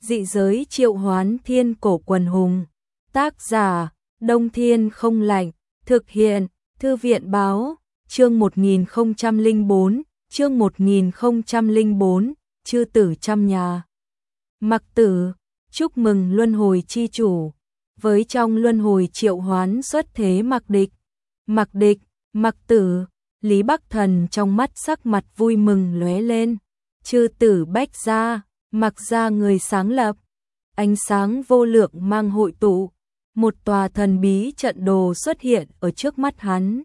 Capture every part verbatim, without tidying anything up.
Dị giới triệu hoán thiên cổ quần hùng. Tác giả, Đông Thiên không lạnh. Thực hiện, Thư viện báo, chương một nghìn không trăm lẻ bốn, chương một nghìn không trăm lẻ bốn, chư tử trăm nhà. Mặc Tử, chúc mừng luân hồi chi chủ. Với trong luân hồi triệu hoán xuất thế Mặc Địch. Mặc Địch, Mặc Tử, Lý Bắc Thần trong mắt sắc mặt vui mừng lóe lên. Chư tử bách gia, Mặc gia người sáng lập. Ánh sáng vô lượng mang hội tụ. Một tòa thần bí trận đồ xuất hiện ở trước mắt hắn.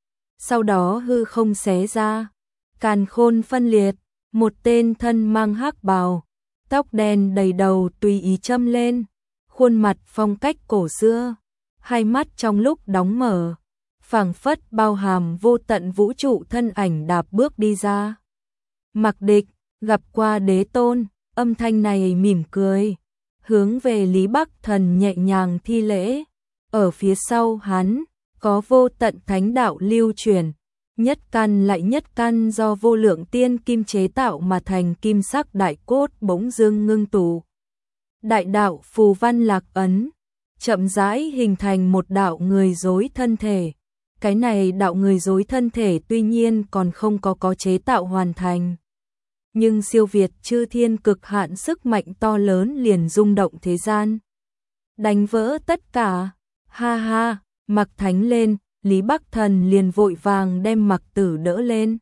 Sau đó hư không xé ra, càn khôn phân liệt, một tên thân mang hắc bào, tóc đen đầy đầu tùy ý châm lên, khuôn mặt phong cách cổ xưa, hai mắt trong lúc đóng mở, phảng phất bao hàm vô tận vũ trụ thân ảnh đạp bước đi ra. Mặc Địch, gặp qua đế tôn, âm thanh này mỉm cười, hướng về Lý Bắc Thần nhẹ nhàng thi lễ. Ở phía sau hắn, có vô tận thánh đạo lưu truyền, nhất căn lại nhất căn do vô lượng tiên kim chế tạo mà thành kim sắc đại cốt bỗng dưng ngưng tụ. Đại đạo phù văn lạc ấn, chậm rãi hình thành một đạo người dối thân thể. Cái này đạo người dối thân thể tuy nhiên còn không có có chế tạo hoàn thành. Nhưng siêu việt chư thiên cực hạn sức mạnh to lớn liền rung động thế gian. Đánh vỡ tất cả, ha ha, Mặc Thánh lên, Lý Bắc Thần liền vội vàng đem Mặc Tử đỡ lên.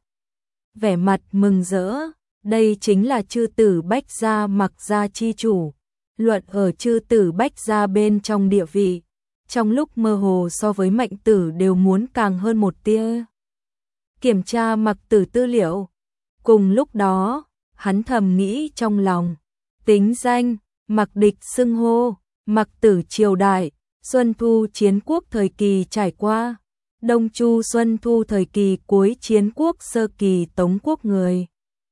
Vẻ mặt mừng rỡ, đây chính là chư tử bách gia Mặc gia chi chủ. Luận ở chư tử bách gia bên trong địa vị, trong lúc mơ hồ so với Mạnh Tử đều muốn càng hơn một tia. Kiểm tra Mặc Tử tư liệu. Cùng lúc đó, hắn thầm nghĩ trong lòng, tính danh, Mặc Địch xưng hô, Mặc Tử triều đại, Xuân Thu chiến quốc thời kỳ trải qua, Đông Chu Xuân Thu thời kỳ cuối chiến quốc sơ kỳ Tống quốc người.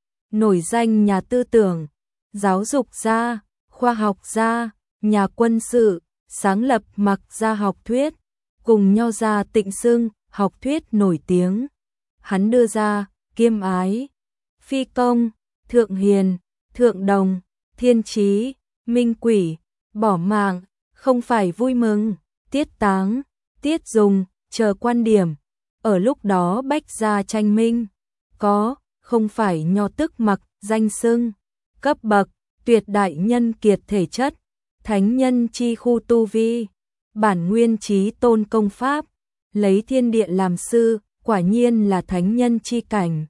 Nổi danh nhà tư tưởng, giáo dục gia, khoa học gia, nhà quân sự, sáng lập Mặc gia học thuyết, cùng Nho gia Tịnh Xưng, học thuyết nổi tiếng. Hắn đưa ra, kiêm ái, phi công, thượng hiền, thượng đồng, thiên trí, minh quỷ, bỏ mạng, không phải vui mừng, tiết táng, tiết dùng, chờ quan điểm. Ở lúc đó bách gia tranh minh, có, không phải nho tức mặc, danh xưng, cấp bậc, tuyệt đại nhân kiệt thể chất, thánh nhân chi khu tu vi, bản nguyên trí tôn công pháp, lấy thiên địa làm sư, quả nhiên là thánh nhân chi cảnh.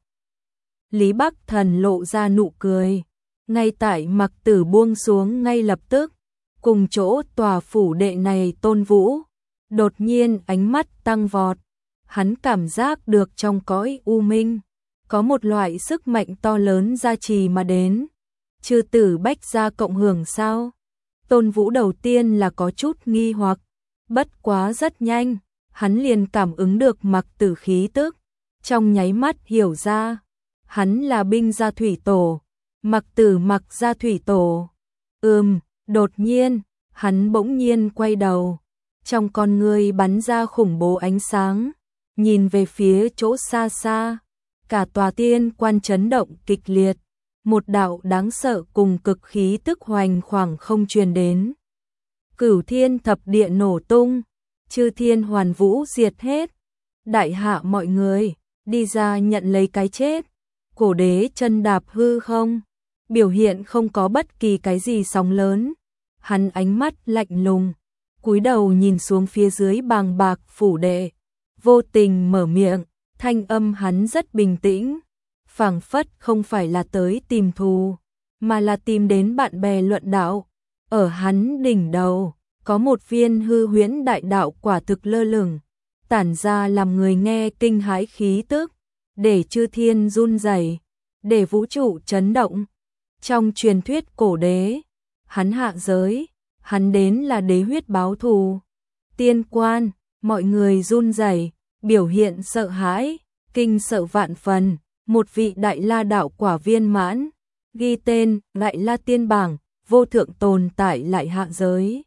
Lý Bắc Thần lộ ra nụ cười, ngay tại Mặc Tử buông xuống ngay lập tức, cùng chỗ tòa phủ đệ này tôn vũ, đột nhiên ánh mắt tăng vọt, hắn cảm giác được trong cõi u minh, có một loại sức mạnh to lớn gia trì mà đến. Chư tử bách gia cộng hưởng sao? Tôn vũ đầu tiên là có chút nghi hoặc, bất quá rất nhanh, hắn liền cảm ứng được Mặc Tử khí tức, trong nháy mắt hiểu ra, hắn là binh gia thủy tổ, Mặc Tử Mặc gia thủy tổ. Ừm, đột nhiên, hắn bỗng nhiên quay đầu, trong con ngươi bắn ra khủng bố ánh sáng, nhìn về phía chỗ xa xa, cả tòa tiên quan chấn động kịch liệt, một đạo đáng sợ cùng cực khí tức hoành khoảng không truyền đến. Cửu thiên thập địa nổ tung, chư thiên hoàn vũ diệt hết, đại hạ mọi người, đi ra nhận lấy cái chết. Cổ đế chân đạp hư không, biểu hiện không có bất kỳ cái gì sóng lớn. Hắn ánh mắt lạnh lùng, cúi đầu nhìn xuống phía dưới bàng bạc phủ đệ, vô tình mở miệng, thanh âm hắn rất bình tĩnh, phảng phất không phải là tới tìm thù, mà là tìm đến bạn bè luận đạo. Ở hắn đỉnh đầu, có một viên hư huyễn đại đạo quả thực lơ lửng, tản ra làm người nghe kinh hãi khí tức, để chư thiên run rẩy, để vũ trụ chấn động. Trong truyền thuyết cổ đế, hắn hạ giới, hắn đến là đế huyết báo thù. Tiên quan, mọi người run rẩy, biểu hiện sợ hãi, kinh sợ vạn phần, một vị đại la đạo quả viên mãn, ghi tên Đại La Tiên Bảng, vô thượng tồn tại lại hạ giới.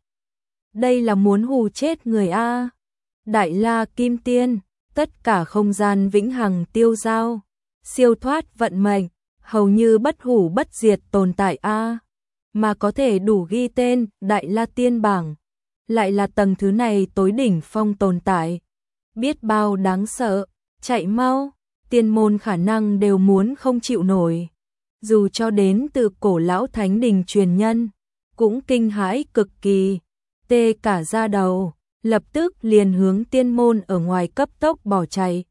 Đây là muốn hù chết người a. Đại La Kim Tiên, tất cả không gian vĩnh hằng tiêu dao, siêu thoát vận mệnh, hầu như bất hủ bất diệt tồn tại a. mà có thể đủ ghi tên Đại La Tiên Bảng, lại là tầng thứ này tối đỉnh phong tồn tại. Biết bao đáng sợ, chạy mau, tiên môn khả năng đều muốn không chịu nổi. Dù cho đến từ cổ lão thánh đình truyền nhân, cũng kinh hãi cực kỳ, tê cả da đầu, lập tức liền hướng tiên môn ở ngoài cấp tốc bỏ chạy.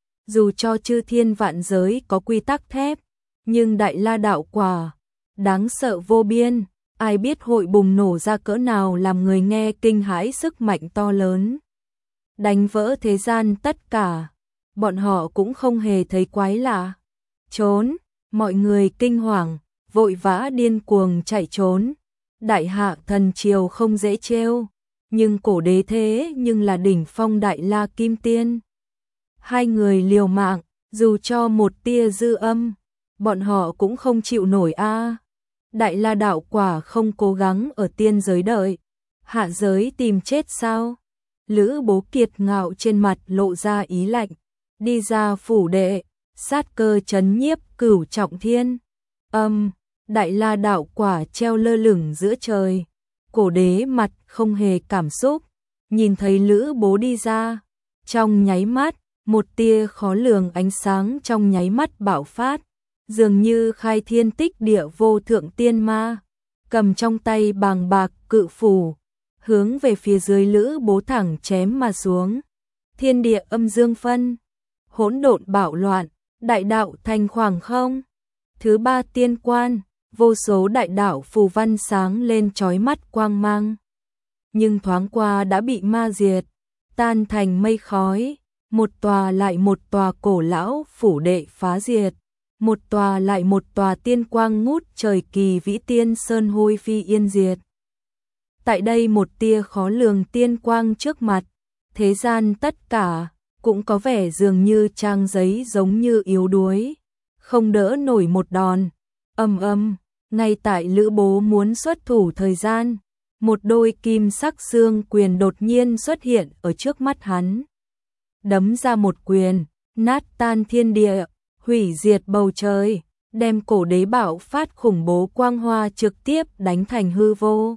Dù cho chư thiên vạn giới có quy tắc thép, nhưng Đại La đạo quả, đáng sợ vô biên, ai biết hội bùng nổ ra cỡ nào làm người nghe kinh hãi sức mạnh to lớn. Đánh vỡ thế gian tất cả, bọn họ cũng không hề thấy quái lạ. Trốn, mọi người kinh hoàng, vội vã điên cuồng chạy trốn. Đại hạ thần triều không dễ trêu, nhưng cổ đế thế nhưng là đỉnh phong Đại La Kim Tiên. Hai người liều mạng, dù cho một tia dư âm, bọn họ cũng không chịu nổi a. Đại La đạo quả không cố gắng ở tiên giới đợi, hạ giới tìm chết sao? Lữ Bố Kiệt ngạo trên mặt lộ ra ý lạnh, đi ra phủ đệ, sát cơ chấn nhiếp cửu trọng thiên. Âm, Đại La đạo quả treo lơ lửng giữa trời. Cổ đế mặt không hề cảm xúc, nhìn thấy Lữ Bố đi ra, trong nháy mắt, một tia khó lường ánh sáng trong nháy mắt bạo phát, dường như khai thiên tích địa vô thượng tiên ma, cầm trong tay bàng bạc cự phủ, hướng về phía dưới Lữ Bố thẳng chém mà xuống. Thiên địa âm dương phân, hỗn độn bạo loạn, đại đạo thành khoảng không. Thứ ba tiên quan, vô số đại đạo phù văn sáng lên chói mắt quang mang. Nhưng thoáng qua đã bị ma diệt, tan thành mây khói, một tòa lại một tòa cổ lão phủ đệ phá diệt, một tòa lại một tòa tiên quang ngút trời kỳ vĩ tiên sơn hôi phi yên diệt. Tại đây một tia khó lường tiên quang trước mặt, thế gian tất cả cũng có vẻ dường như trang giấy giống như yếu đuối, không đỡ nổi một đòn. Âm âm, ngay tại Lữ Bố muốn xuất thủ thời gian, một đôi kim sắc xương quyền đột nhiên xuất hiện ở trước mắt hắn. Đấm ra một quyền, nát tan thiên địa, hủy diệt bầu trời, đem cổ đế bạo phát khủng bố quang hoa trực tiếp đánh thành hư vô.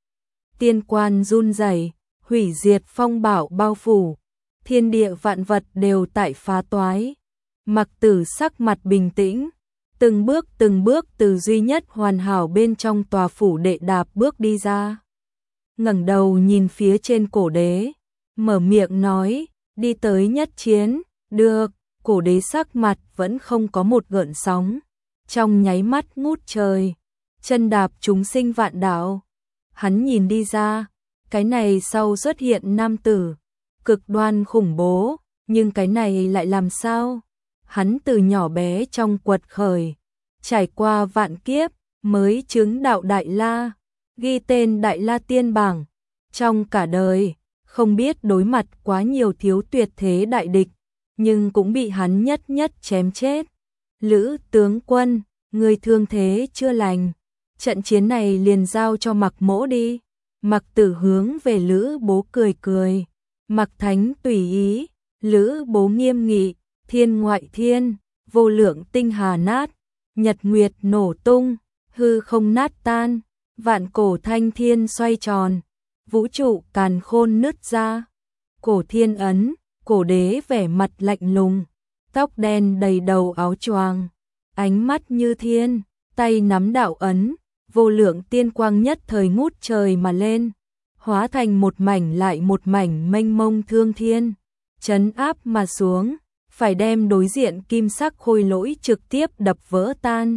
Tiên quan run rẩy, hủy diệt phong bạo bao phủ, thiên địa vạn vật đều tại phá toái. Mặc Tử sắc mặt bình tĩnh, từng bước từng bước từ duy nhất hoàn hảo bên trong tòa phủ đệ đạp bước đi ra. Ngẩng đầu nhìn phía trên cổ đế, mở miệng nói, đi tới nhất chiến, được. Cổ đế sắc mặt vẫn không có một gợn sóng, trong nháy mắt ngút trời, chân đạp chúng sinh vạn đạo. Hắn nhìn đi ra, cái này sau xuất hiện nam tử, cực đoan khủng bố, nhưng cái này lại làm sao? Hắn từ nhỏ bé trong quật khởi, trải qua vạn kiếp, mới chứng đạo Đại La, ghi tên Đại La Tiên Bảng. Trong cả đời, không biết đối mặt quá nhiều thiếu tuyệt thế đại địch, nhưng cũng bị hắn nhất nhất chém chết. Lữ tướng quân, người thương thế chưa lành, trận chiến này liền giao cho Mặc Mỗ đi. Mặc Tử hướng về Lữ Bố cười cười, Mặc Thánh tùy ý. Lữ Bố nghiêm nghị, thiên ngoại thiên, vô lượng tinh hà nát, nhật nguyệt nổ tung, hư không nát tan, vạn cổ thanh thiên xoay tròn, vũ trụ càn khôn nứt ra. Cổ thiên ấn, cổ đế vẻ mặt lạnh lùng, tóc đen đầy đầu áo choàng, ánh mắt như thiên, tay nắm đạo ấn, vô lượng tiên quang nhất thời ngút trời mà lên, hóa thành một mảnh lại một mảnh mênh mông thương thiên, trấn áp mà xuống, phải đem đối diện kim sắc khôi lỗi trực tiếp đập vỡ tan.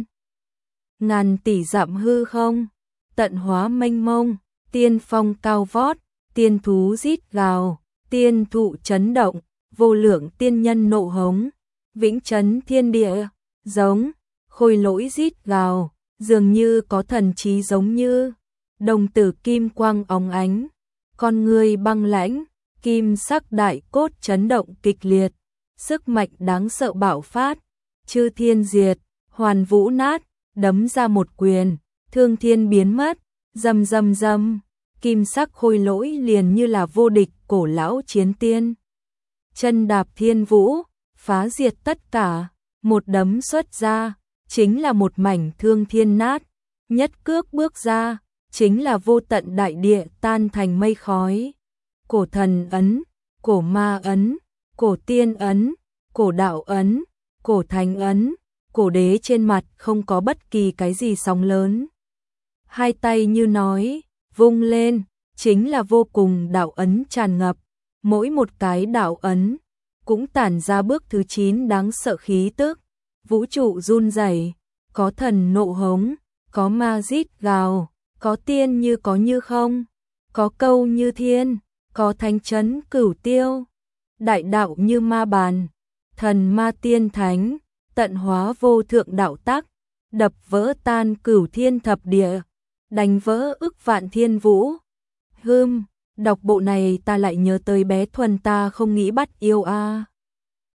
Ngàn tỷ dặm hư không, tận hóa mênh mông, tiên phong cao vót, tiên thú rít gào, tiên thụ chấn động, vô lượng tiên nhân nộ hống, vĩnh chấn thiên địa, giống, khôi lỗi rít gào, dường như có thần trí giống như, đồng tử kim quang óng ánh, con người băng lãnh, kim sắc đại cốt chấn động kịch liệt, sức mạnh đáng sợ bạo phát, chư thiên diệt, hoàn vũ nát, đấm ra một quyền, thương thiên biến mất, rầm rầm rầm, kim sắc khôi lỗi liền như là vô địch cổ lão chiến tiên. Chân đạp thiên vũ, phá diệt tất cả, một đấm xuất ra, chính là một mảnh thương thiên nát, nhất cước bước ra, chính là vô tận đại địa tan thành mây khói. Cổ thần ấn, cổ ma ấn, cổ tiên ấn, cổ đạo ấn, cổ thánh ấn, cổ đế trên mặt không có bất kỳ cái gì sóng lớn. Hai tay như nói, vung lên, chính là vô cùng đạo ấn tràn ngập, mỗi một cái đạo ấn cũng tản ra bước thứ chín đáng sợ khí tức, vũ trụ run rẩy, có thần nộ hống, có ma rít gào, có tiên như có như không, có câu như thiên, có thánh chấn cửu tiêu, đại đạo như ma bàn, thần ma tiên thánh, tận hóa vô thượng đạo tắc, đập vỡ tan cửu thiên thập địa, đánh vỡ ức vạn thiên vũ. Hừm, đọc bộ này ta lại nhớ tới bé Thuần ta không nghĩ bắt yêu a. À.